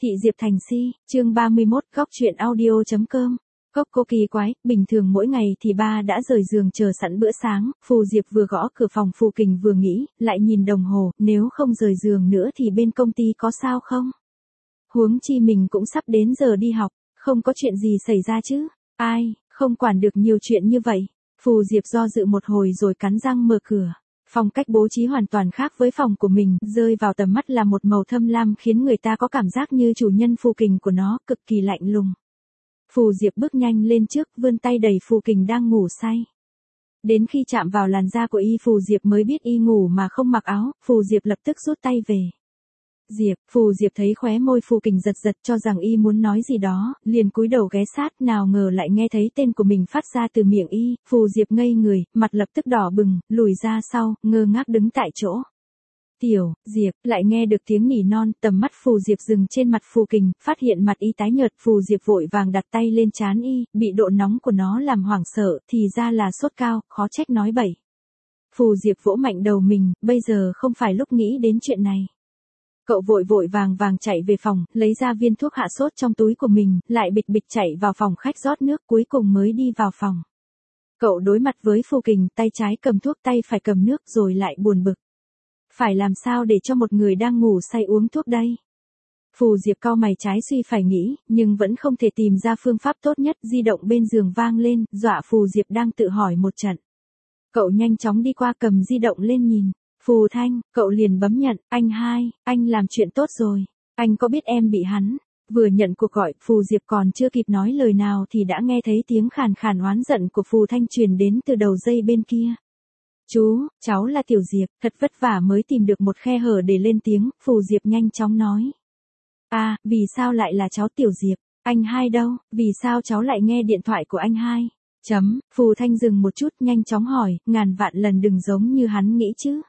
Thị Diệp Thành Si, chương 31, góc chuyện audio.com. Cốc cô kỳ quái, bình thường mỗi ngày thì ba đã rời giường chờ sẵn bữa sáng, Phù Diệp vừa gõ cửa phòng Phù Kình vừa nghĩ, lại nhìn đồng hồ, nếu không rời giường nữa thì bên công ty có sao không? Huống chi mình cũng sắp đến giờ đi học, không có chuyện gì xảy ra chứ, ai, không quản được nhiều chuyện như vậy. Phù Diệp do dự một hồi rồi cắn răng mở cửa. Phong cách bố trí hoàn toàn khác với phòng của mình, rơi vào tầm mắt là một màu thâm lam khiến người ta có cảm giác như chủ nhân Phù Kình của nó, cực kỳ lạnh lùng. Phù Diệp bước nhanh lên trước, vươn tay đẩy Phù Kình đang ngủ say. Đến khi chạm vào làn da của y, Phù Diệp mới biết y ngủ mà không mặc áo, Phù Diệp lập tức rút tay về. Phù Diệp thấy khóe môi Phù Kình giật giật cho rằng y muốn nói gì đó, liền cúi đầu ghé sát, nào ngờ lại nghe thấy tên của mình phát ra từ miệng y, Phù Diệp ngây người, mặt lập tức đỏ bừng, lùi ra sau, ngơ ngác đứng tại chỗ. Tiểu Diệp, lại nghe được tiếng nỉ non, tầm mắt Phù Diệp dừng trên mặt Phù Kình, phát hiện mặt y tái nhợt, Phù Diệp vội vàng đặt tay lên trán y, bị độ nóng của nó làm hoảng sợ, thì ra là sốt cao, khó trách nói bậy. Phù Diệp vỗ mạnh đầu mình, bây giờ không phải lúc nghĩ đến chuyện này. Cậu vội vàng chạy về phòng, lấy ra viên thuốc hạ sốt trong túi của mình, lại bịch chạy vào phòng khách rót nước, cuối cùng mới đi vào phòng. Cậu đối mặt với Phù Kình, tay trái cầm thuốc, tay phải cầm nước, rồi lại buồn bực. Phải làm sao để cho một người đang ngủ say uống thuốc đây? Phù Diệp cau mày trái suy phải nghĩ, nhưng vẫn không thể tìm ra phương pháp tốt nhất. Di động bên giường vang lên, dọa Phù Diệp đang tự hỏi một trận. Cậu nhanh chóng đi qua cầm di động lên nhìn. Phù Thanh, cậu liền bấm nhận, anh hai, anh làm chuyện tốt rồi. Anh có biết em bị hắn? Vừa nhận cuộc gọi, Phù Diệp còn chưa kịp nói lời nào thì đã nghe thấy tiếng khàn khàn oán giận của Phù Thanh truyền đến từ đầu dây bên kia. Chú, cháu là Tiểu Diệp, thật vất vả mới tìm được một khe hở để lên tiếng, Phù Diệp nhanh chóng nói. À, vì sao lại là cháu Tiểu Diệp? Anh hai đâu? Vì sao cháu lại nghe điện thoại của anh hai? Phù Thanh dừng một chút nhanh chóng hỏi, ngàn vạn lần đừng giống như hắn nghĩ chứ.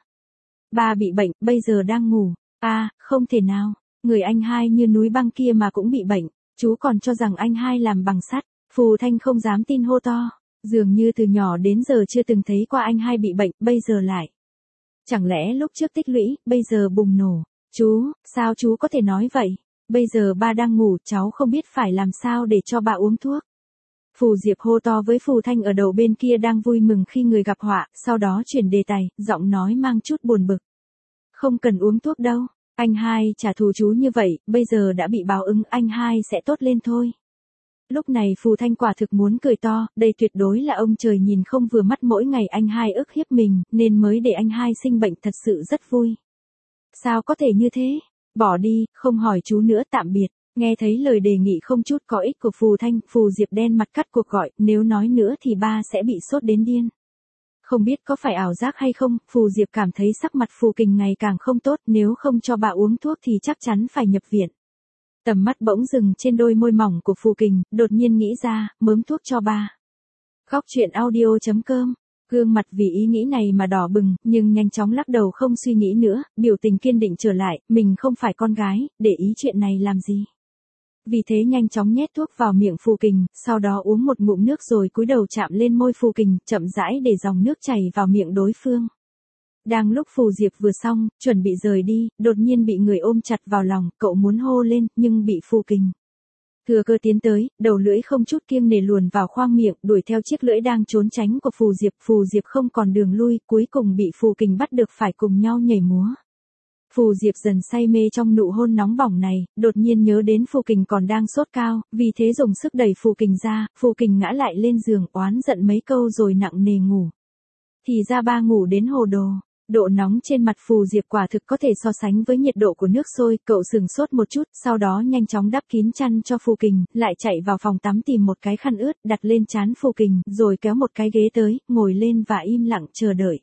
Ba bị bệnh, bây giờ đang ngủ. À, không thể nào, người anh hai như núi băng kia mà cũng bị bệnh, chú còn cho rằng anh hai làm bằng sắt. Phù Thanh không dám tin hô to, dường như từ nhỏ đến giờ chưa từng thấy qua anh hai bị bệnh, bây giờ lại. Chẳng lẽ lúc trước tích lũy, bây giờ bùng nổ. Chú, sao chú có thể nói vậy? Bây giờ ba đang ngủ, cháu không biết phải làm sao để cho ba uống thuốc. Phù Diệp hô to với Phù Thanh ở đầu bên kia đang vui mừng khi người gặp họa, sau đó chuyển đề tài, giọng nói mang chút buồn bực. Không cần uống thuốc đâu, anh hai trả thù chú như vậy, bây giờ đã bị báo ứng, anh hai sẽ tốt lên thôi. Lúc này Phù Thanh quả thực muốn cười to, đây tuyệt đối là ông trời nhìn không vừa mắt, mỗi ngày anh hai ức hiếp mình, nên mới để anh hai sinh bệnh, thật sự rất vui. Sao có thể như thế? Bỏ đi, không hỏi chú nữa, tạm biệt. Nghe thấy lời đề nghị không chút có ích của Phù Thanh, Phù Diệp đen mặt cắt cuộc gọi, nếu nói nữa thì ba sẽ bị sốt đến điên. Không biết có phải ảo giác hay không, Phù Diệp cảm thấy sắc mặt Phù Kình ngày càng không tốt, nếu không cho bà uống thuốc thì chắc chắn phải nhập viện. Tầm mắt bỗng dừng trên đôi môi mỏng của Phù Kình, đột nhiên nghĩ ra, mớm thuốc cho ba. Góc chuyện audio.com. Gương mặt vì ý nghĩ này mà đỏ bừng, nhưng nhanh chóng lắc đầu không suy nghĩ nữa, biểu tình kiên định trở lại, mình không phải con gái, để ý chuyện này làm gì. Vì thế nhanh chóng nhét thuốc vào miệng Phù Kình, sau đó uống một ngụm nước rồi cúi đầu chạm lên môi Phù Kình, chậm rãi để dòng nước chảy vào miệng đối phương. Đang lúc Phù Diệp vừa xong, chuẩn bị rời đi, đột nhiên bị người ôm chặt vào lòng, cậu muốn hô lên, nhưng bị Phù Kình thừa cơ tiến tới, đầu lưỡi không chút kiêng nể luồn vào khoang miệng, đuổi theo chiếc lưỡi đang trốn tránh của Phù Diệp không còn đường lui, cuối cùng bị Phù Kình bắt được phải cùng nhau nhảy múa. Phù Diệp dần say mê trong nụ hôn nóng bỏng này, đột nhiên nhớ đến Phù Kình còn đang sốt cao, vì thế dùng sức đẩy Phù Kình ra, Phù Kình ngã lại lên giường, oán giận mấy câu rồi nặng nề ngủ. Thì ra ba ngủ đến hồ đồ. Độ nóng trên mặt Phù Diệp quả thực có thể so sánh với nhiệt độ của nước sôi, cậu sừng sốt một chút, sau đó nhanh chóng đắp kín chăn cho Phù Kình, lại chạy vào phòng tắm tìm một cái khăn ướt, đặt lên trán Phù Kình, rồi kéo một cái ghế tới, ngồi lên và im lặng chờ đợi.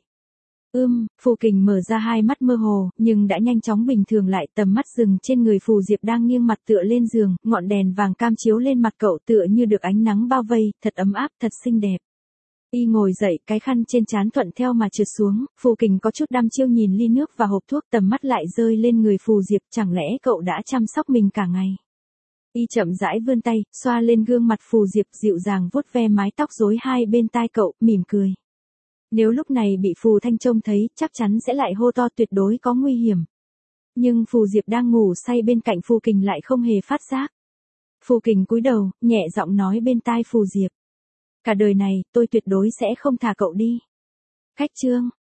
Phù Kình mở ra hai mắt mơ hồ, nhưng đã nhanh chóng bình thường lại, tầm mắt dừng trên người Phù Diệp đang nghiêng mặt tựa lên giường, ngọn đèn vàng cam chiếu lên mặt cậu tựa như được ánh nắng bao vây, thật ấm áp, thật xinh đẹp. Y ngồi dậy, cái khăn trên trán thuận theo mà trượt xuống, Phù Kình có chút đăm chiêu nhìn ly nước và hộp thuốc, tầm mắt lại rơi lên người Phù Diệp, chẳng lẽ cậu đã chăm sóc mình cả ngày. Y chậm rãi vươn tay, xoa lên gương mặt Phù Diệp, dịu dàng vuốt ve mái tóc rối hai bên tai cậu, mỉm cười. Nếu lúc này bị Phù Thanh trông thấy, chắc chắn sẽ lại hô to, tuyệt đối có nguy hiểm. Nhưng Phù Diệp đang ngủ say bên cạnh Phù Kình lại không hề phát giác. Phù Kình cúi đầu, nhẹ giọng nói bên tai Phù Diệp. Cả đời này, tôi tuyệt đối sẽ không thả cậu đi. Khách chương.